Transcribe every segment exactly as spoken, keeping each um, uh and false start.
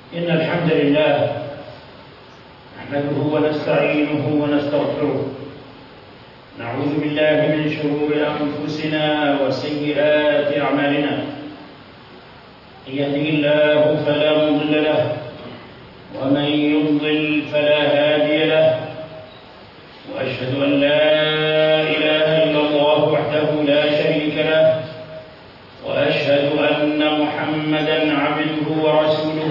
إن الحمد لله نحمده ونستعينه ونستغفره، نعوذ بالله من شرور أنفسنا وسيئات أعمالنا. من يهده الله فلا مضل له، ومن يضلل فلا هادي له، وأشهد أن لا إله إلا الله وحده لا شريك له، وأشهد أن محمدًا عبده ورسوله.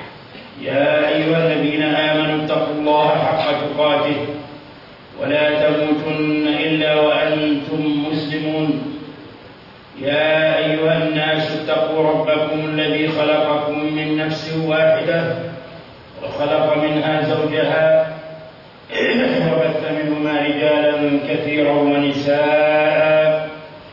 يا أيها الذين آمنوا اتقوا الله حق تقاته ولا تموتن إلا وأنتم مسلمون. يا أيها الناس اتقوا ربكم الذي خلقكم من نفس واحدة وخلق منها زوجها وبث منهما رجالا كثيرا ونساء،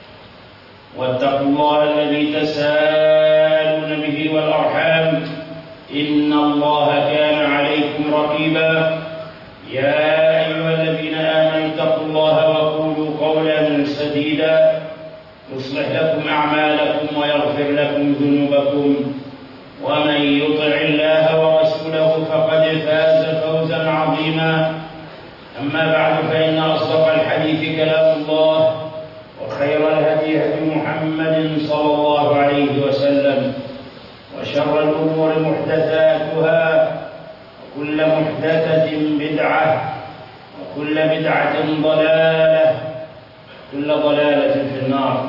واتقوا الله الذي تساءلون به والأرحام إن الله كان عليكم رقيبا. يا أيها الذين آمنوا اتقوا الله وقولوا قولا سديدا يصلح لكم أعمالكم ويغفر لكم ذنوبكم، ومن يطع الله ورسوله فقد فاز فوزا عظيما. أما بعد، فإن أصدق الحديث كلام الله، وخير الهدي هدي محمد صلى الله عليه وسلم، وشر الأمور محدثاتها، وكل محدثة بدعة، وكل بدعة ضلالة، كل ضلالة في النار.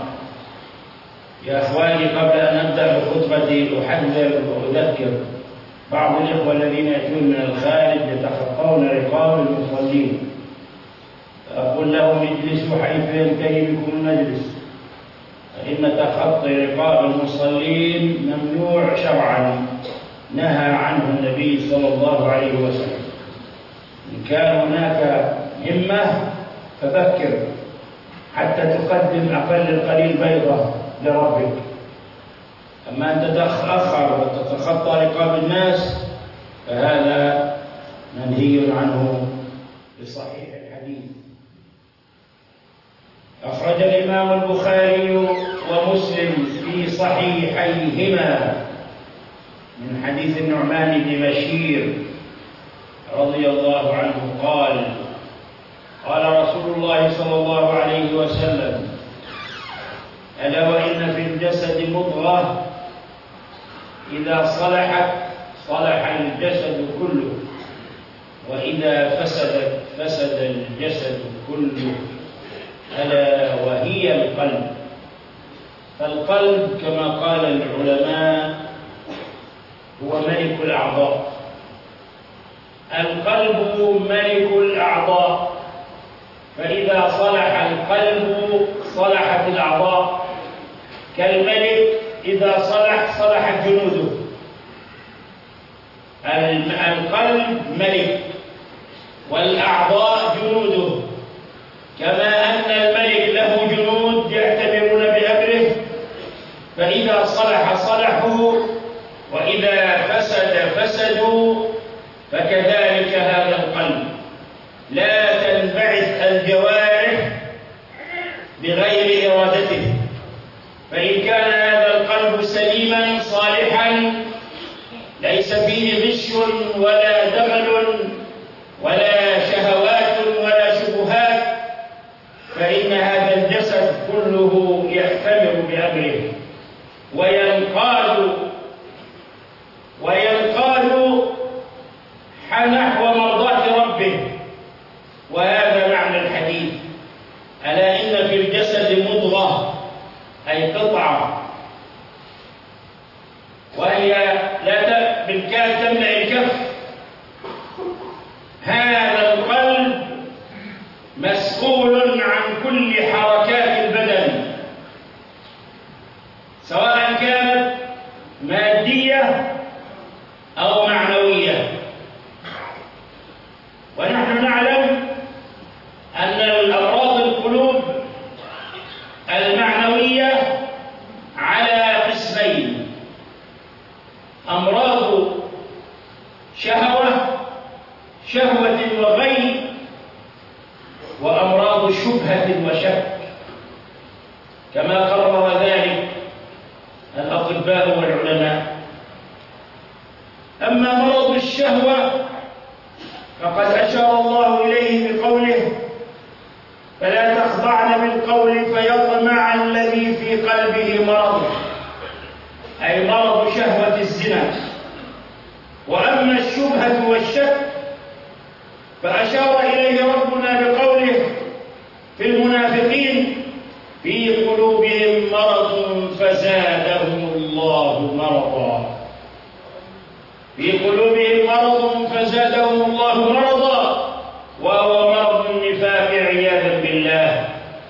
يا أخواني، قبل أن أبدأ بخطبتي أحذر وأذكر بعض الإخوة الذين يأتون من الخارج يتخطون رقاب المصلين، فأقول لهم اجلسوا حيث ينتهي بكم المجلس، فإن تخطي رقاب المصلين ممنوع شرعا، نهى عنه النبي صلى الله عليه وسلم. إن كان هناك همة فبكر حتى تقدم أقل القليل بيضة لربك. أما أن تتأخر وتتخطى رقاب الناس فهذا منهي عنه بصحيح الحديث. أخرج الإمام البخاري ومسلم في صحيحيهما من حديث النعمان بن بشير رضي الله عنه قال: قال رسول الله صلى الله عليه وسلم: ألا وإن في الجسد مضغة إذا صلحت صلح الجسد كله، وإذا فسدت فسد الجسد كله، ألا وهي القلب. فالقلب كما قال العلماء هو ملك الأعضاء. القلب ملك الأعضاء، فإذا صلح القلب صلحت الأعضاء، كالملك إذا صلح صلحت جنوده. القلب ملك والأعضاء جنوده، كما أن الملك له جنود يأتمرون بأمره، فإذا صلح صلحوا وإذا فسد فسدوا. فكذلك هذا القلب، لا تنبعث الجوارح بغير إرادته، فإن كان هذا القلب سليما صالحا ليس فيه غش ولا دغل ولا شهوات ولا شبهات، فإن هذا الجسد كله يأتمر بأمره وينقاد وينقاد نحو مرضاة ربه. وهذا معنى الحديث: ألا إن في الجسد مضغة، أي قطعة، وهي لا بالكاد تمنع الكف. هذا القلب مسؤول عن كل حركات البدن، سواء كانت مادية أو معنوية. ونحن نعلم أن الأمراض القلوب المعنوية على قسمين: أمراض شهوة شهوة وغي، وأمراض شبهة وشك، كما قرر ذلك الأطباء والعلماء. أما مرض الشهوة فقد أشار الله إليه بقوله: فلا تخضعن بالقول فيطمع الذي في قلبه مرض، أي مرض شهوة الزنا. وأما الشبهة والشك فأشار إليه ربنا بقوله في المنافقين: في قلوبهم مرض فزادهم الله مرضا. في قلوبهم مرض فزادهم الله مرضا، وهو مرض النفاق عياذا بالله.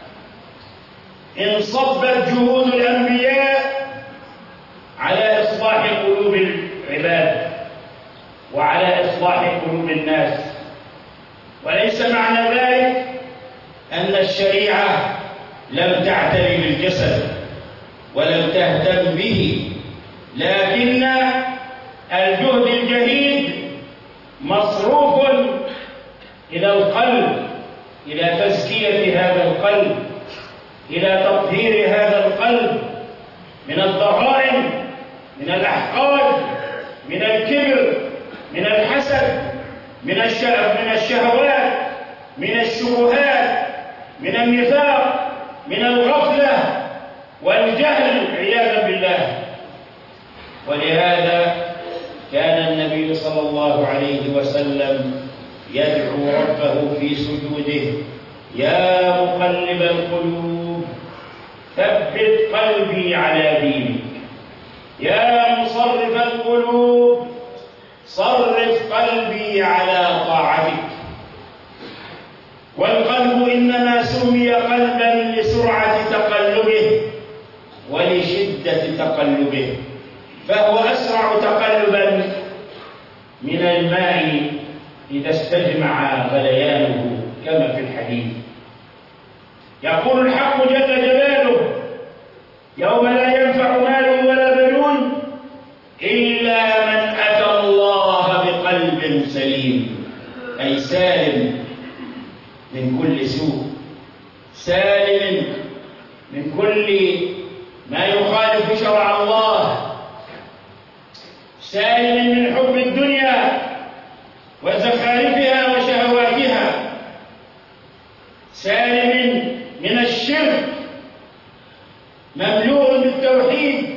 انصبت جهود الأنبياء على إصلاح قلوب العباد وعلى إصلاح قلوب الناس، وليس معنى ذلك أن الشريعة لم تعتني بالجسد ولم تهتم به، لكن الجهد الجهيد مصروف إلى القلب، إلى تزكية هذا القلب، إلى تطهير هذا القلب من الضغائن، من الأحقاد، من الكبر، من الحسد، من من الشهوات، من الشبهات، من النفاق، من الغفلة والجهل عياذا بالله. ولهذا كان النبي صلى الله عليه وسلم يدعو ربه في سجوده: يا مقلب القلوب ثبت قلبي على دينك، يا مصرف القلوب صرف قلبي على طاعتك. والقلب إنما سمي قلبا لسرعة تقلبه ولشدة تقلبه، فهو أسرع تقلبا من الماء إذا استجمع غليانه كما في الحديث. يقول الحق جل جلاله: يوم لا ينفع مال ولا بنون إلا من أتى الله بقلب سليم، أي سالم من كل سوء، سالم من كل ما يخالف شرع الله، سالم من حب الدنيا وزخارفها وشهواتها، سالم من الشرك، مملوء بالتوحيد،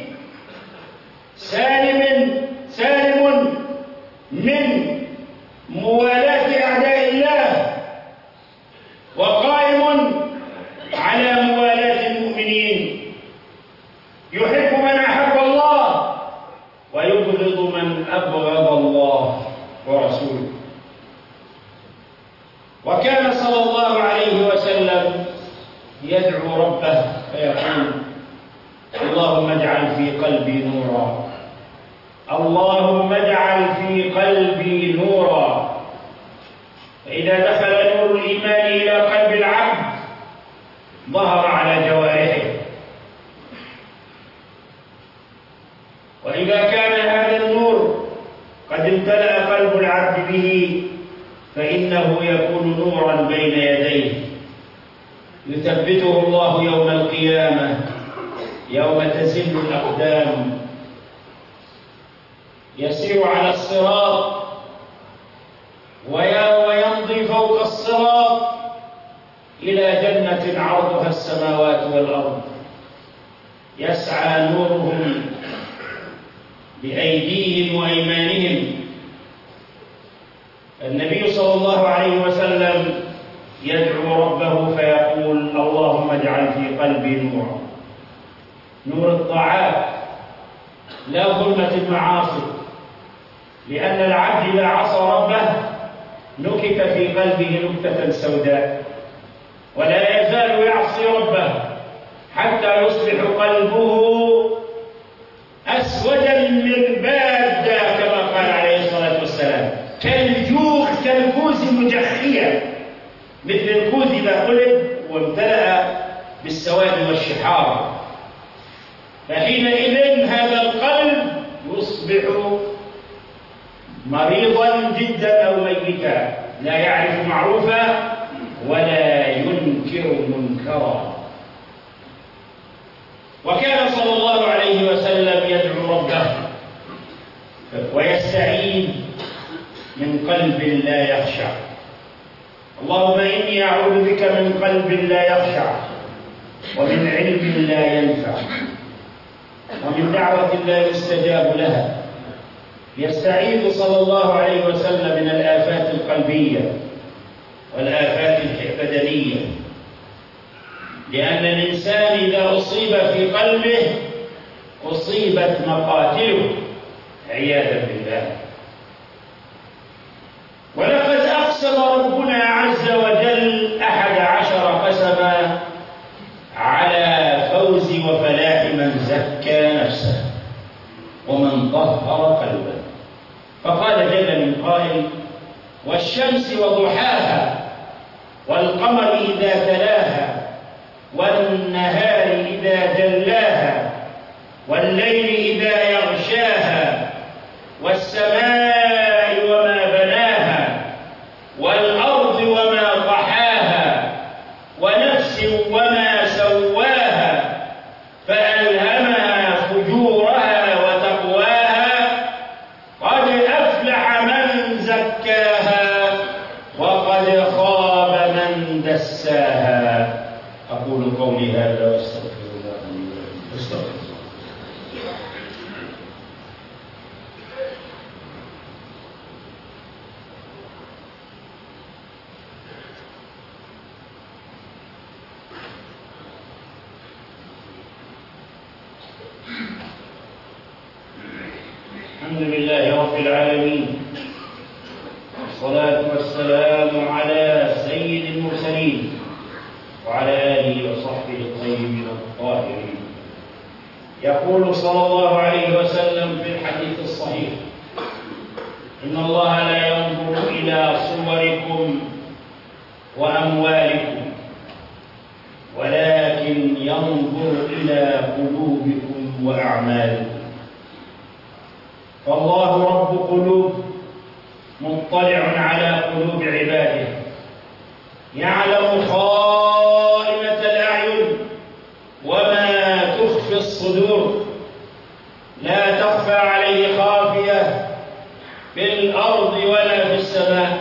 سالم سالم من موالاة أعداء الله، وقائم على موالاة المؤمنين، يحب من أحب الله ويبغض من أبغض الله ورسوله. وكان صلى الله عليه وسلم يدعو ربه فيقول: اللهم اجعل في قلبي نورا، اللهم اجعل في قلبي نورا. فإذا دخل نور الإيمان إلى قلب العبد ظهر على جوارحه، وإذا كان هذا النور قد امتلأ قلب العبد به فإنه يكون نورا بين يديه، يثبته الله يوم القيامة يوم تزل الأقدام، يسير على الصراط ويمضي فوق الصراط إلى جنة عرضها السماوات والأرض، يسعى نورهم بأيديهم وأيمانهم. النبي صلى الله عليه وسلم يدعو ربه فيقول: اللهم اجعل في قلبي نورا، نور الطاعات لا ظلمة المعاصي، لأن العبد إذا عصى ربه نكت في قلبه نكتة سوداء، ولا يزال يعصي ربه حتى يصبح قلبه أسودا مربادا كما قال عليه الصلاة والسلام، كالجوخ كالكوز مجخيا، مثل الكوز إذا قلب وامتلأ بالسواد والشحار، فحينئذ هذا القلب يصبح مريضا جدا أو ميتا، لا يعرف معروفا ولا ينكر منكرا. وكان صلى الله عليه وسلم يدعو ربه ويستعيذ من قلب لا يخشع. اللهم إني أعوذ بك من قلب لا يخشع، ومن علم لا ينفع، ومن دعوة لا يستجاب لها. يستعيذ صلى الله عليه وسلم من الآفات القلبية والآفات البدنية، لأن الإنسان إذا أصيب في قلبه أصيبت مقاتله عياذا بالله. ولقد أقسم ربنا عز وجل أحد عشر قسما على فوز وفلاح من زكى نفسه ومن طهر قلبه، فقال جل من قائل: والشمس وضحاها والقمر إذا تلاها والنهار إذا جلاها والليل إذا يغشاها والسماء وما بناها والأرض وما طحاها ونفس وما سواها فألهمها فجورها وتقواها قد أفلح من زكاها وقد خاب من دساها. أقول قولي هذا واستغفر الله لي ولكم. استغفر الله. الحمد لله رب العالمين، والصلاة والسلام على سيد المرسلين وعلى آله وصحبه الطيبين الطاهرين. يقول صلى الله عليه وسلم في الحديث الصحيح: إن الله لا ينظر إلى صوركم وأموالكم ولكن ينظر إلى قلوبكم وأعمالكم. فالله رب قلوب مطلع على قلوب عباده، يعلم خائنة الأعين وما تخفي الصدور، لا تخفى عليه خافية في الأرض ولا في السماء.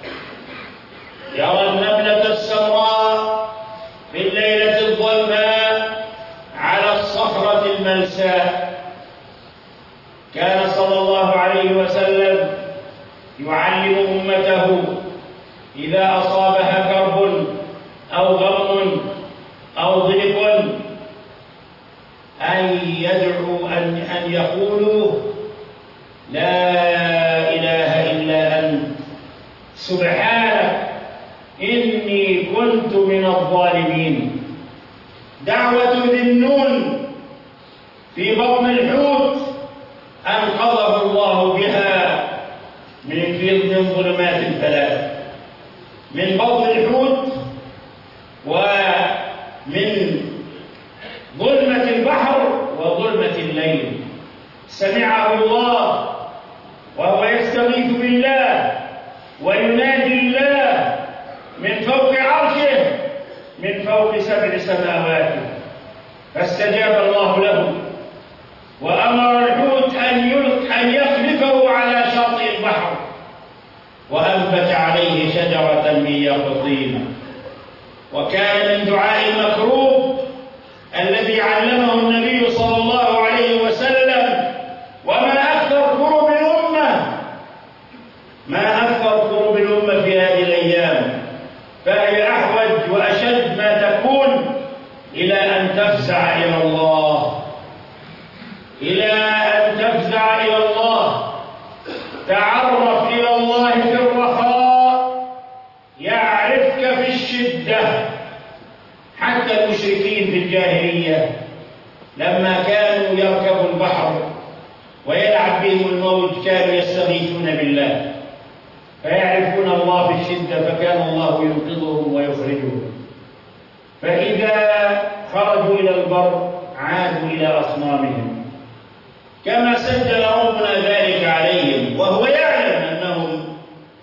يرى النملة السمراء في الليلة الظلماء على الصخرة الملساء. كان صلى الله عليه وسلم يعلم أمته إذا أصابها كرب أو غم أو ضيق أن يدعوا أن أن يقولوا: لا إله إلا أنت سبحانك إني كنت من الظالمين. دعوة ذي النون في بطن الحوت أنقذه الله بها من من ظلمات الثلاث، من بطن الحوت ومن ظلمة البحر وظلمة الليل. سمعه الله وهو يستغيث بالله وينادي الله من فوق عرشه من فوق سبع سماوات، فاستجاب الله له وأمر الحوت أن يخلفه على شاطئ البحر، وأنبت عليه شجرة من يقطين. وكان من دعاء المكروب الذي علمه النبي صلى الله عليه وسلم: وما أكثر كرب الأمة، ما أكثر كرب الأمة في هذه الأيام، فهي أحوج وأشد ما تكون إلى أن تفزع إلى الله، إلى أن تفزع إلى الله. تعرف إلى الله في الرخاء يعرفك في الشدة. حتى المشركين في الجاهلية لما كانوا يركبوا البحر ويلعب بهم الموج كانوا يستغيثون بالله، فيعرفون الله في الشدة، فكان الله ينقذهم ويخرجهم. فإذا خرجوا إلى البر عادوا إلى أصنامهم، كما سجل ربنا ذلك عليهم، وهو يعلم أنهم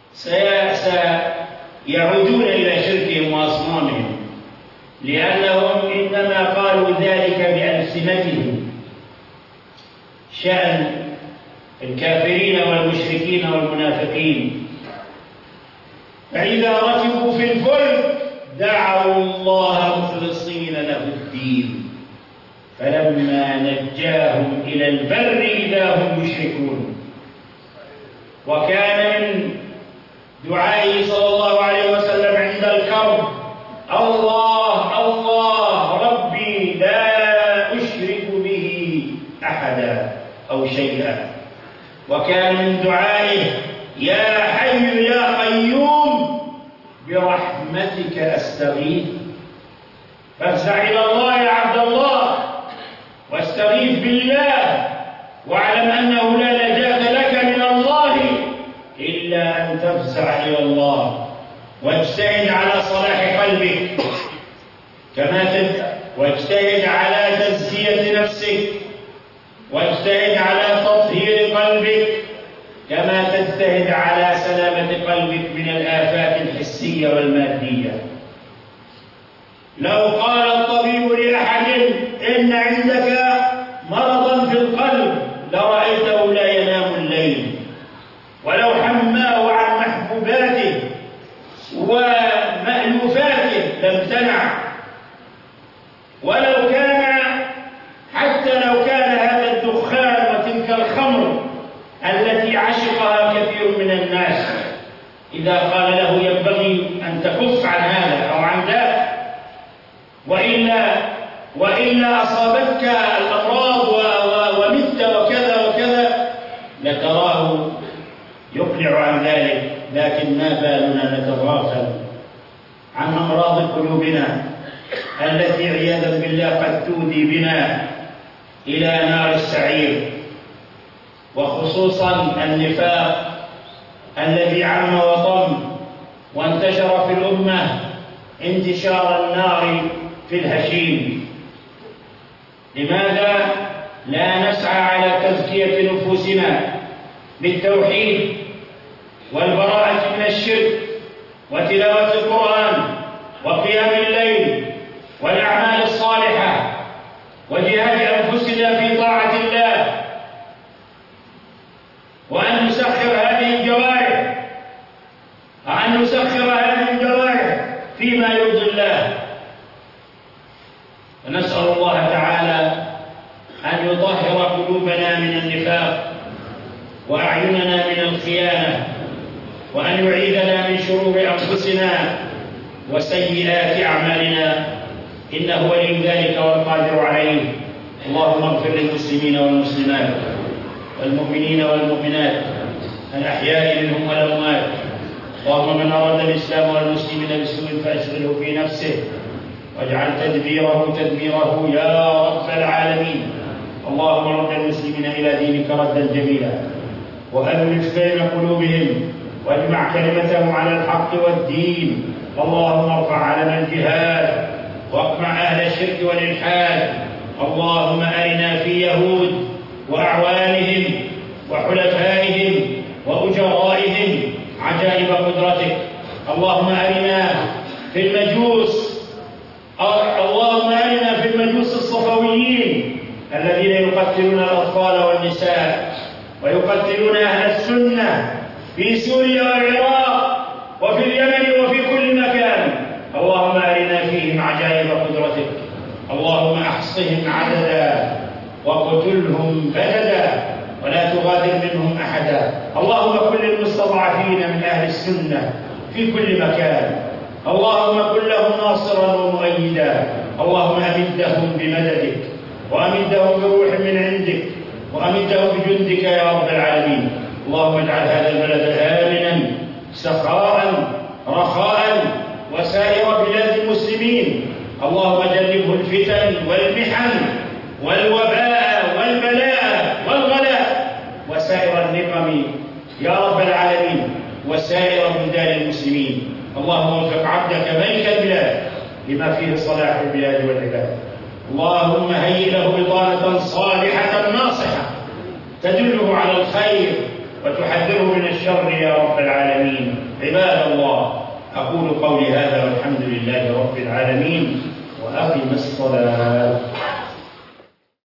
سيعودون إلى شركهم وأصنامهم، لأنهم إنما قالوا ذلك بألسنتهم. شأن الكافرين والمشركين والمنافقين. فإذا ركبوا في الفلك دعوا الله مخلصين له الدين فلما نجاهم إلى البر إذا هم يشركون. وكان من دعائه صلى الله عليه وسلم عند الكرب: الله الله ربي لا أشرك به أحدا أو شيئا. وكان من دعائه: يا حي يا قيوم برحمتك أستغيث. فافزع إلى الله يا عبد الله واستغيث بالله، واعلم أنه لا نجاة لك من الله إلا أن تفزع إلى الله. واجتهد على صلاح قلبك كما تد... واجتهد على تزكية نفسك، واجتهد على تطهير قلبك كما تجتهد على سلامة قلبك من الآفات الحسية والمادية. لو قال الطبيب لأحد إن عندك مرضا في القلب لرأيته لا ينام الليل، ولو حماه عن محبوباته ومألوفاته لامتنع، ولو كان حتى لو كان هذا الدخان وتلك الخمر التي عشقها كثير من الناس، إذا قال له ينبغي أن تكف عن هذا أو عن ذاك، وإلا وإلا أصابتك الأمراض ومت وكذا وكذا، لتراه يقلع عن ذلك. لكن ما بالنا نتغافل عن أمراض قلوبنا التي عياذا بالله قد تودي بنا إلى نار السعير، وخصوصا النفاق الذي عم وطم وانتشر في الأمة انتشار النار في الهشيم. لماذا لا نسعى على تزكية نفوسنا بالتوحيد والبراءة من الشرك وتلاوة القرآن وقيام الليل والأعمال الصالحة وجهاد أنفسنا في طاعة الله، وأن نسخر هذه الجوارح وأن نسخر هذه الجوارح فيما يرضي الله. فنسأل الله تعالى أن يطهر قلوبنا من النفاق وأعيننا من الخيانة، وأن يعيذنا من شرور أنفسنا وسيئات أعمالنا، إنه ولي ذلك والقادر عليه. اللهم اغفر للمسلمين والمسلمات والمؤمنين والمؤمنات الأحياء منهم والأموات. اللهم من أراد الإسلام والمسلمين بسوء فأشغله في نفسه واجعل تدبيره تدميره يا رب العالمين. اللهم رد المسلمين إلى دينك ردا جميلا، وألف بين قلوبهم واجمع كلمتهم على الحق والدين. اللهم ارفع علم الجهاد واقمع أهل الشرك والإلحاد. اللهم أرنا في يهود وأعوانهم وحلفائهم وأجرائهم عجائب قدرتك. اللهم أرنا في المجوس اللهم أرنا في المجوس الصفويين الذين يقتلون الأطفال والنساء ويقتلون أهل السنة في سوريا والعراق وفي اليمن وفي كل مكان. اللهم أرنا فيهم عجائب قدرتك. اللهم أحصهم عددا وقتلهم بددا ولا تغادر منهم أحدا. اللهم كن للمستضعفين من أهل السنة في كل مكان. اللهم كن لهم ناصرا ومؤيدا. اللهم أمدهم بمددك وأمدهم بروح من عندك وأمدهم بجندك يا رب العالمين. اللهم اجعل هذا البلد آمنا سخاء رخاء وسائر بلاد المسلمين. اللهم جنبه الفتن والمحن والوباء والبلاء والغلاء وسائر النقم يا رب العالمين وسائر بلدان المسلمين. اللهم وفق عبدك ملك البلاد لما فيه صلاح البلاد والعباد. اللهم هيئ له بطانة صالحة ناصحة تدله على الخير وتحذره من الشر يا رب العالمين. عباد الله، أقول قولي هذا والحمد لله رب العالمين، وأقم الصلاة.